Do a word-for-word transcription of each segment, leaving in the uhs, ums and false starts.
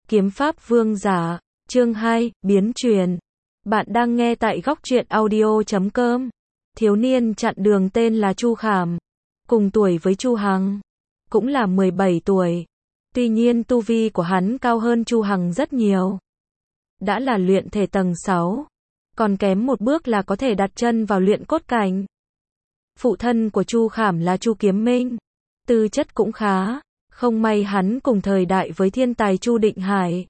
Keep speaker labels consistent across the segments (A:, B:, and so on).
A: Kiếm pháp vương giả, chương hai, biến truyền. Bạn đang nghe tại góc truyện audio chấm com. Thiếu niên chặn đường tên là Chu Khảm, cùng tuổi với Chu Hằng, cũng là mười bảy tuổi. Tuy nhiên tu vi của hắn cao hơn Chu Hằng rất nhiều. Đã là luyện thể tầng sáu, còn kém một bước là có thể đặt chân vào luyện cốt cảnh. Phụ thân của Chu Khảm là Chu Kiếm Minh, tư chất cũng khá, không may hắn cùng thời đại với thiên tài Chu Định Hải.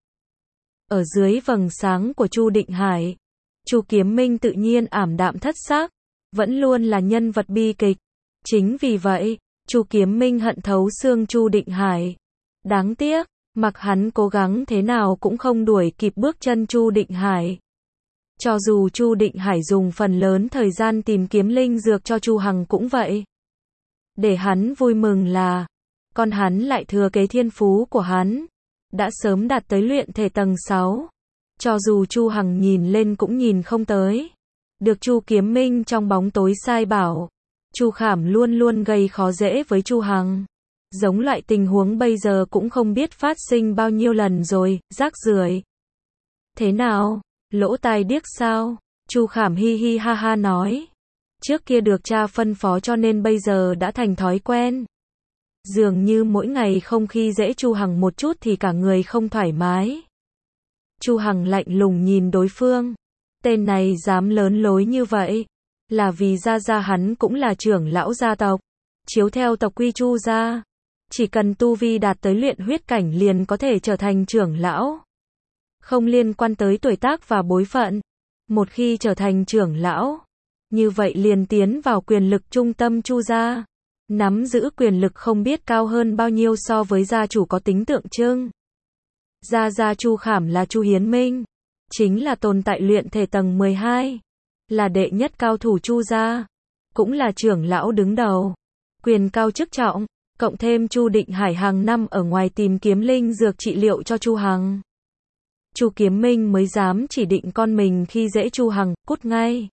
A: Ở dưới vầng sáng của Chu Định Hải, Chu Kiếm Minh tự nhiên ảm đạm thất sắc, vẫn luôn là nhân vật bi kịch. Chính vì vậy, Chu Kiếm Minh hận thấu xương Chu Định Hải. Đáng tiếc, mặc hắn cố gắng thế nào cũng không đuổi kịp bước chân Chu Định Hải. Cho dù Chu Định Hải dùng phần lớn thời gian tìm kiếm linh dược cho Chu Hằng cũng vậy. Để hắn vui mừng là, con hắn lại thừa kế thiên phú của hắn, đã sớm đạt tới luyện thể tầng sáu. Cho dù Chu Hằng nhìn lên cũng nhìn không tới. Được Chu Kiếm Minh trong bóng tối sai bảo, Chu Khảm luôn luôn gây khó dễ với Chu Hằng. Giống loại tình huống bây giờ cũng không biết phát sinh bao nhiêu lần rồi, rác rưởi. Thế nào, lỗ tai điếc sao? Chu Khảm hi hi ha ha nói. Trước kia được cha phân phó cho nên bây giờ đã thành thói quen. Dường như mỗi ngày không khi dễ Chu Hằng một chút thì cả người không thoải mái. Chu Hằng lạnh lùng nhìn đối phương. Tên này dám lớn lối như vậy, là vì gia gia hắn cũng là trưởng lão gia tộc. Chiếu theo tộc quy Chu gia, chỉ cần tu vi đạt tới luyện huyết cảnh liền có thể trở thành trưởng lão. Không liên quan tới tuổi tác và bối phận. Một khi trở thành trưởng lão, như vậy liền tiến vào quyền lực trung tâm Chu gia. Nắm giữ quyền lực không biết cao hơn bao nhiêu so với gia chủ có tính tượng trưng. Gia gia Chu Khảm là Chu Hiến Minh, chính là tồn tại luyện thể tầng mười hai, là đệ nhất cao thủ Chu gia, cũng là trưởng lão đứng đầu, quyền cao chức trọng, cộng thêm Chu Định Hải hàng năm ở ngoài tìm kiếm linh dược trị liệu cho Chu Hằng. Chu Kiếm Minh mới dám chỉ định con mình khi dễ Chu Hằng, cút ngay.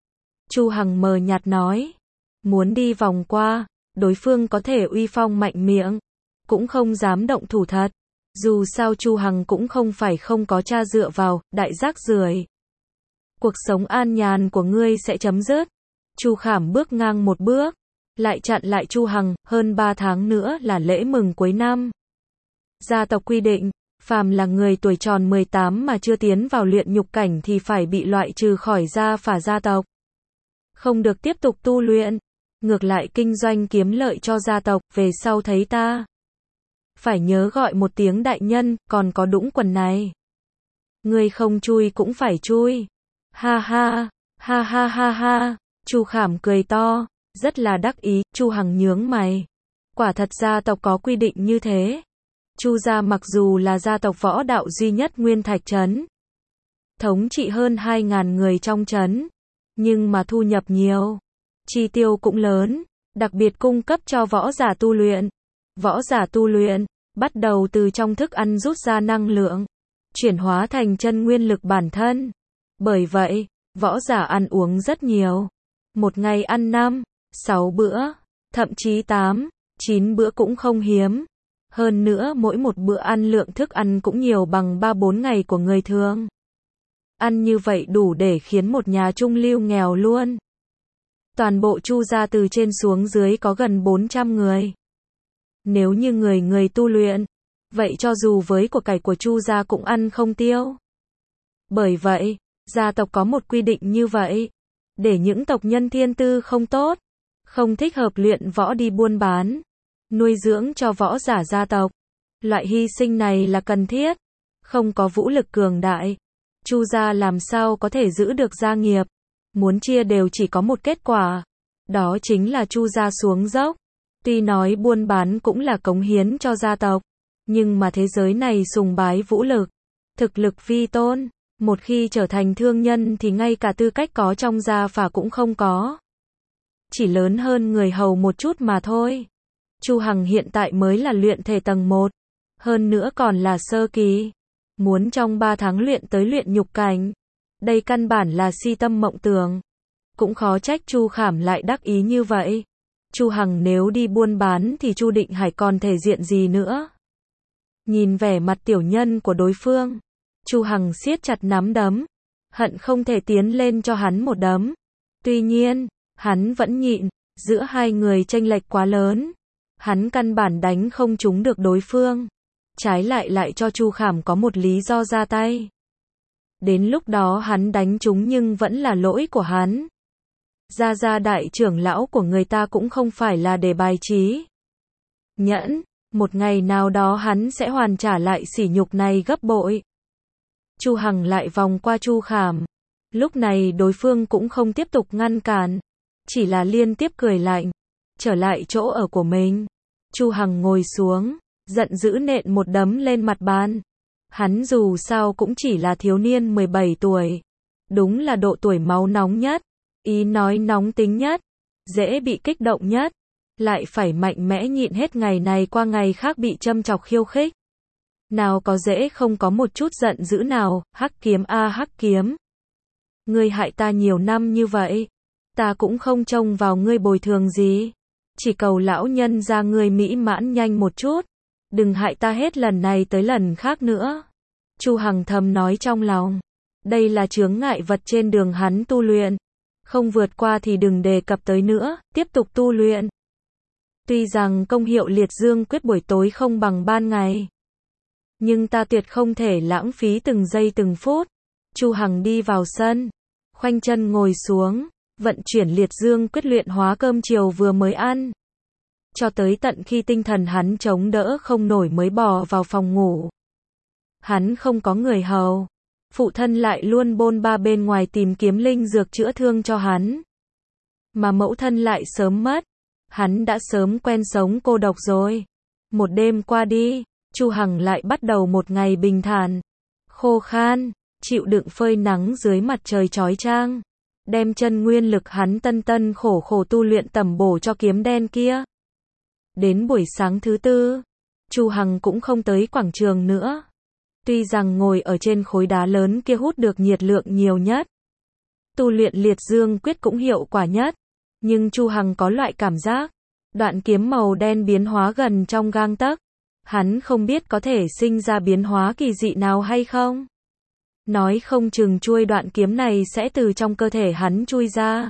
A: Chu Hằng mờ nhạt nói, muốn đi vòng qua, đối phương có thể uy phong mạnh miệng, cũng không dám động thủ thật. Dù sao Chu Hằng cũng không phải không có cha dựa vào, đại rác rưởi. Cuộc sống an nhàn của ngươi sẽ chấm dứt. Chu Khảm bước ngang một bước, lại chặn lại Chu Hằng, hơn ba tháng nữa là lễ mừng cuối năm. Gia tộc quy định, phàm là người tuổi tròn mười tám mà chưa tiến vào luyện nhục cảnh thì phải bị loại trừ khỏi gia phả gia tộc. Không được tiếp tục tu luyện, ngược lại kinh doanh kiếm lợi cho gia tộc, về sau thấy ta. Phải nhớ gọi một tiếng đại nhân, còn có đũng quần này. Ngươi không chui cũng phải chui. Ha ha, ha ha ha ha, Chu Khảm cười to, rất là đắc ý. Chu Hằng nhướng mày. Quả thật gia tộc có quy định như thế. Chu gia mặc dù là gia tộc võ đạo duy nhất Nguyên Thạch trấn, thống trị hơn hai ngàn người trong trấn, nhưng mà thu nhập nhiều, chi tiêu cũng lớn, đặc biệt cung cấp cho võ giả tu luyện. Võ giả tu luyện, bắt đầu từ trong thức ăn rút ra năng lượng, chuyển hóa thành chân nguyên lực bản thân. Bởi vậy, võ giả ăn uống rất nhiều. Một ngày ăn năm, sáu bữa, thậm chí tám, chín bữa cũng không hiếm. Hơn nữa mỗi một bữa ăn lượng thức ăn cũng nhiều bằng ba bốn ngày của người thường. Ăn như vậy đủ để khiến một nhà trung lưu nghèo luôn. Toàn bộ Chu gia từ trên xuống dưới có gần bốn trăm người. Nếu như người người tu luyện, vậy cho dù với của cải của Chu gia cũng ăn không tiêu. Bởi vậy, gia tộc có một quy định như vậy, để những tộc nhân thiên tư không tốt, không thích hợp luyện võ đi buôn bán, nuôi dưỡng cho võ giả gia tộc. Loại hy sinh này là cần thiết, không có vũ lực cường đại, Chu gia làm sao có thể giữ được gia nghiệp. Muốn chia đều chỉ có một kết quả, đó chính là Chu gia xuống dốc. Tuy nói buôn bán cũng là cống hiến cho gia tộc, nhưng mà thế giới này sùng bái vũ lực, thực lực vi tôn. Một khi trở thành thương nhân thì ngay cả tư cách có trong gia phả cũng không có. Chỉ lớn hơn người hầu một chút mà thôi. Chu Hằng hiện tại mới là luyện thể tầng một, hơn nữa còn là sơ kỳ. Muốn trong ba tháng luyện tới luyện nhục cảnh, đây căn bản là si tâm mộng tưởng. Cũng khó trách Chu Khảm lại đắc ý như vậy. Chu Hằng nếu đi buôn bán thì Chu Định Hải còn thể diện gì nữa. Nhìn vẻ mặt tiểu nhân của đối phương, Chu Hằng siết chặt nắm đấm, hận không thể tiến lên cho hắn một đấm. Tuy nhiên, hắn vẫn nhịn, giữa hai người chênh lệch quá lớn. Hắn căn bản đánh không trúng được đối phương. Trái lại lại cho Chu Khảm có một lý do ra tay. Đến lúc đó hắn đánh trúng nhưng vẫn là lỗi của hắn. Gia Gia đại trưởng lão của người ta cũng không phải là để bài trí. Nhẫn, một ngày nào đó hắn sẽ hoàn trả lại sỉ nhục này gấp bội. Chu Hằng lại vòng qua Chu Khảm. Lúc này đối phương cũng không tiếp tục ngăn cản, chỉ là liên tiếp cười lạnh, trở lại chỗ ở của mình. Chu Hằng ngồi xuống, giận dữ nện một đấm lên mặt bàn. Hắn dù sao cũng chỉ là thiếu niên mười bảy tuổi, đúng là độ tuổi máu nóng nhất, ý nói nóng tính nhất, dễ bị kích động nhất, lại phải mạnh mẽ nhịn hết ngày này qua ngày khác bị châm chọc khiêu khích. Nào có dễ không có một chút giận dữ nào, hắc kiếm a hắc kiếm. Ngươi hại ta nhiều năm như vậy, ta cũng không trông vào ngươi bồi thường gì. Chỉ cầu lão nhân ra ngươi mỹ mãn nhanh một chút, đừng hại ta hết lần này tới lần khác nữa. Chu Hằng thầm nói trong lòng, đây là chướng ngại vật trên đường hắn tu luyện, không vượt qua thì đừng đề cập tới nữa, tiếp tục tu luyện. Tuy rằng công hiệu liệt dương quyết buổi tối không bằng ban ngày, nhưng ta tuyệt không thể lãng phí từng giây từng phút. Chu Hằng đi vào sân, khoanh chân ngồi xuống, vận chuyển liệt dương quyết luyện hóa cơm chiều vừa mới ăn. Cho tới tận khi tinh thần hắn chống đỡ không nổi mới bò vào phòng ngủ. Hắn không có người hầu, phụ thân lại luôn bôn ba bên ngoài tìm kiếm linh dược chữa thương cho hắn. Mà mẫu thân lại sớm mất, hắn đã sớm quen sống cô độc rồi. Một đêm qua đi, Chu Hằng lại bắt đầu một ngày bình thản, khô khan, chịu đựng phơi nắng dưới mặt trời chói chang, đem chân nguyên lực hắn tân tân khổ khổ tu luyện tẩm bổ cho kiếm đen kia. Đến buổi sáng thứ tư, Chu Hằng cũng không tới quảng trường nữa. Tuy rằng ngồi ở trên khối đá lớn kia hút được nhiệt lượng nhiều nhất, tu luyện liệt dương quyết cũng hiệu quả nhất, nhưng Chu Hằng có loại cảm giác, đoạn kiếm màu đen biến hóa gần trong gang tấc. Hắn không biết có thể sinh ra biến hóa kỳ dị nào hay không. Nói không chừng chuôi đoạn kiếm này sẽ từ trong cơ thể hắn chui ra,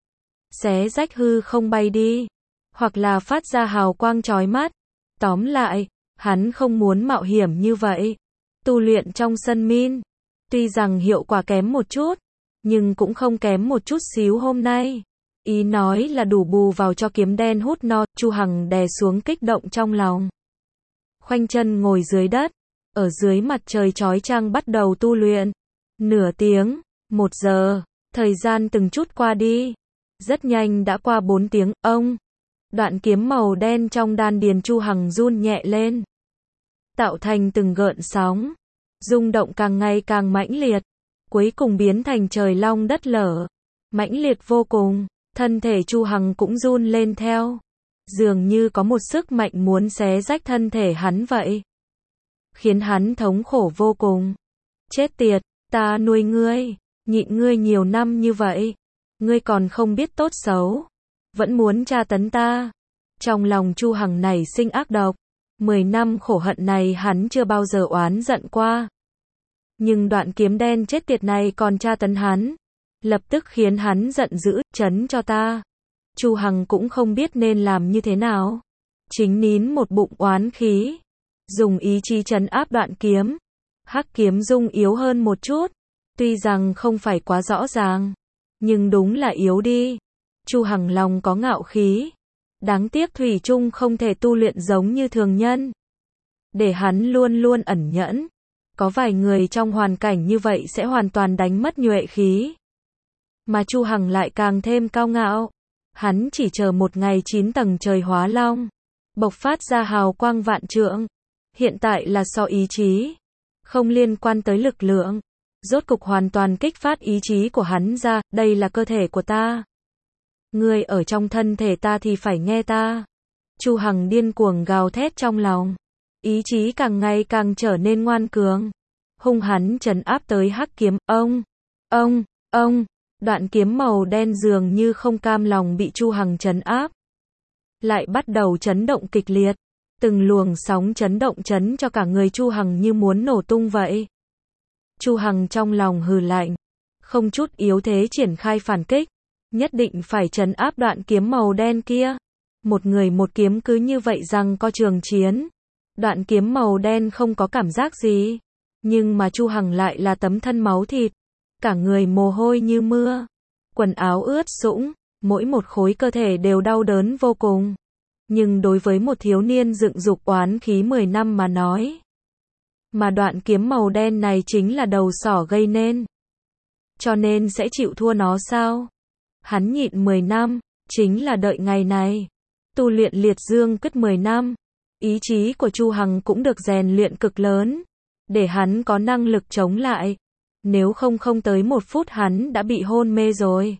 A: xé rách hư không bay đi, hoặc là phát ra hào quang chói mắt. Tóm lại, hắn không muốn mạo hiểm như vậy. Tu luyện trong sân min, tuy rằng hiệu quả kém một chút, nhưng cũng không kém một chút xíu hôm nay. Ý nói là đủ bù vào cho kiếm đen hút no. Chu Hằng đè xuống kích động trong lòng, khoanh chân ngồi dưới đất, ở dưới mặt trời chói chang bắt đầu tu luyện. Nửa tiếng, một giờ, thời gian từng chút qua đi. Rất nhanh đã qua bốn tiếng, ông. Đoạn kiếm màu đen trong đan điền Chu Hằng run nhẹ lên, tạo thành từng gợn sóng, rung động càng ngày càng mãnh liệt, cuối cùng biến thành trời long đất lở, mãnh liệt vô cùng. Thân thể Chu Hằng cũng run lên theo, dường như có một sức mạnh muốn xé rách thân thể hắn vậy, khiến hắn thống khổ vô cùng. Chết tiệt, ta nuôi ngươi, nhịn ngươi nhiều năm như vậy, ngươi còn không biết tốt xấu, vẫn muốn tra tấn ta. Trong lòng Chu Hằng này sinh ác độc, mười năm khổ hận này hắn chưa bao giờ oán giận qua. Nhưng đoạn kiếm đen chết tiệt này còn tra tấn hắn, lập tức khiến hắn giận dữ, trấn cho ta. Chu Hằng cũng không biết nên làm như thế nào, chính nín một bụng oán khí, dùng ý chí trấn áp đoạn kiếm. Hắc kiếm dung yếu hơn một chút, tuy rằng không phải quá rõ ràng, nhưng đúng là yếu đi. Chu Hằng lòng có ngạo khí, đáng tiếc thủy chung không thể tu luyện giống như thường nhân. Để hắn luôn luôn ẩn nhẫn, có vài người trong hoàn cảnh như vậy sẽ hoàn toàn đánh mất nhuệ khí. Mà Chu Hằng lại càng thêm cao ngạo, hắn chỉ chờ một ngày chín tầng trời hóa long, bộc phát ra hào quang vạn trượng. Hiện tại là so ý chí, không liên quan tới lực lượng, rốt cục hoàn toàn kích phát ý chí của hắn ra. Đây là cơ thể của ta, ngươi ở trong thân thể ta thì phải nghe ta. Chu Hằng điên cuồng gào thét trong lòng, ý chí càng ngày càng trở nên ngoan cường, hung hắn trấn áp tới hắc kiếm. Ông, ông, ông, đoạn kiếm màu đen dường như không cam lòng bị Chu Hằng trấn áp, lại bắt đầu chấn động kịch liệt. Từng luồng sóng chấn động chấn cho cả người Chu Hằng như muốn nổ tung vậy. Chu Hằng trong lòng hừ lạnh, không chút yếu thế triển khai phản kích, nhất định phải trấn áp đoạn kiếm màu đen kia. Một người một kiếm cứ như vậy rằng co trường chiến. Đoạn kiếm màu đen không có cảm giác gì, nhưng mà Chu Hằng lại là tấm thân máu thịt, cả người mồ hôi như mưa, quần áo ướt sũng, mỗi một khối cơ thể đều đau đớn vô cùng. Nhưng đối với một thiếu niên dựng dục oán khí mười năm mà nói, mà đoạn kiếm màu đen này chính là đầu sỏ gây nên, cho nên sẽ chịu thua nó sao? Hắn nhịn mười năm, chính là đợi ngày này. Tu luyện liệt dương cứt mười năm, ý chí của Chu Hằng cũng được rèn luyện cực lớn, để hắn có năng lực chống lại. Nếu không không tới một phút hắn đã bị hôn mê rồi.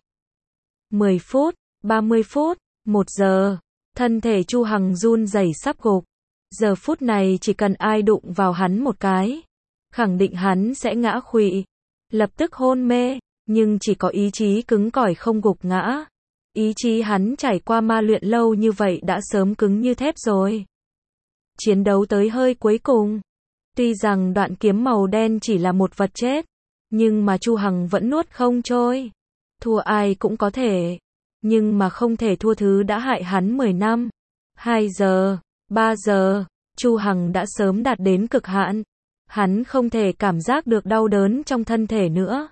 A: mười phút, ba mươi phút, một giờ, thân thể Chu Hằng run rẩy sắp gục. Giờ phút này chỉ cần ai đụng vào hắn một cái, khẳng định hắn sẽ ngã khuỵu, lập tức hôn mê, nhưng chỉ có ý chí cứng cỏi không gục ngã. Ý chí hắn trải qua ma luyện lâu như vậy đã sớm cứng như thép rồi. Chiến đấu tới hơi cuối cùng. Tuy rằng đoạn kiếm màu đen chỉ là một vật chết, nhưng mà Chu Hằng vẫn nuốt không trôi. Thua ai cũng có thể, nhưng mà không thể thua thứ đã hại hắn mười năm. hai giờ, ba giờ, Chu Hằng đã sớm đạt đến cực hạn. Hắn không thể cảm giác được đau đớn trong thân thể nữa.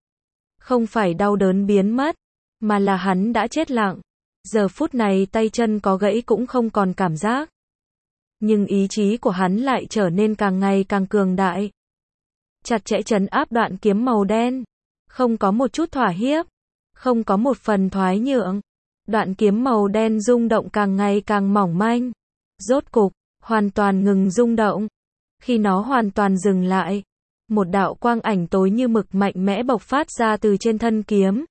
A: Không phải đau đớn biến mất, mà là hắn đã chết lặng. Giờ phút này tay chân có gãy cũng không còn cảm giác. Nhưng ý chí của hắn lại trở nên càng ngày càng cường đại. Chặt chẽ trấn áp đoạn kiếm màu đen. Không có một chút thỏa hiếp. Không có một phần thoái nhượng. Đoạn kiếm màu đen rung động càng ngày càng mỏng manh. Rốt cục, hoàn toàn ngừng rung động. Khi nó hoàn toàn dừng lại, một đạo quang ảnh tối như mực mạnh mẽ bộc phát ra từ trên thân kiếm.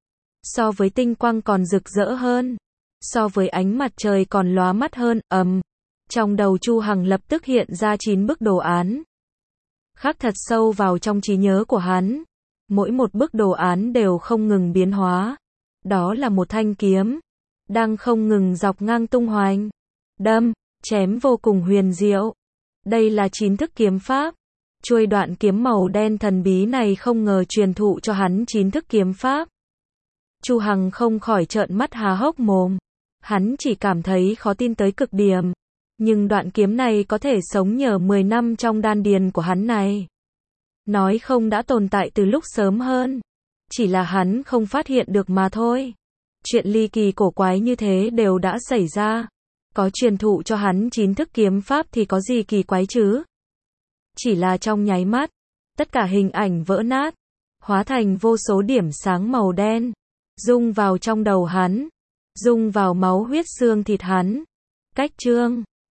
A: So với tinh quang còn rực rỡ hơn, so với ánh mặt trời còn lóa mắt hơn, ầm. Trong đầu Chu Hằng lập tức hiện ra chín bức đồ án. Khắc thật sâu vào trong trí nhớ của hắn. Mỗi một bức đồ án đều không ngừng biến hóa. Đó là một thanh kiếm, đang không ngừng dọc ngang tung hoành, đâm, chém vô cùng huyền diệu. Đây là chín thức kiếm pháp. Chuôi đoạn kiếm màu đen thần bí này không ngờ truyền thụ cho hắn chín thức kiếm pháp. Chu Hằng không khỏi trợn mắt há hốc mồm. Hắn chỉ cảm thấy khó tin tới cực điểm. Nhưng đoạn kiếm này có thể sống nhờ mười năm trong đan điền của hắn này. Nói không đã tồn tại từ lúc sớm hơn. Chỉ là hắn không phát hiện được mà thôi. Chuyện ly kỳ cổ quái như thế đều đã xảy ra. Có truyền thụ cho hắn chín thức kiếm pháp thì có gì kỳ quái chứ? Chỉ là trong nháy mắt, tất cả hình ảnh vỡ nát, hóa thành vô số điểm sáng màu đen, rung vào trong đầu hắn, rung vào máu huyết xương thịt hắn. Cách chương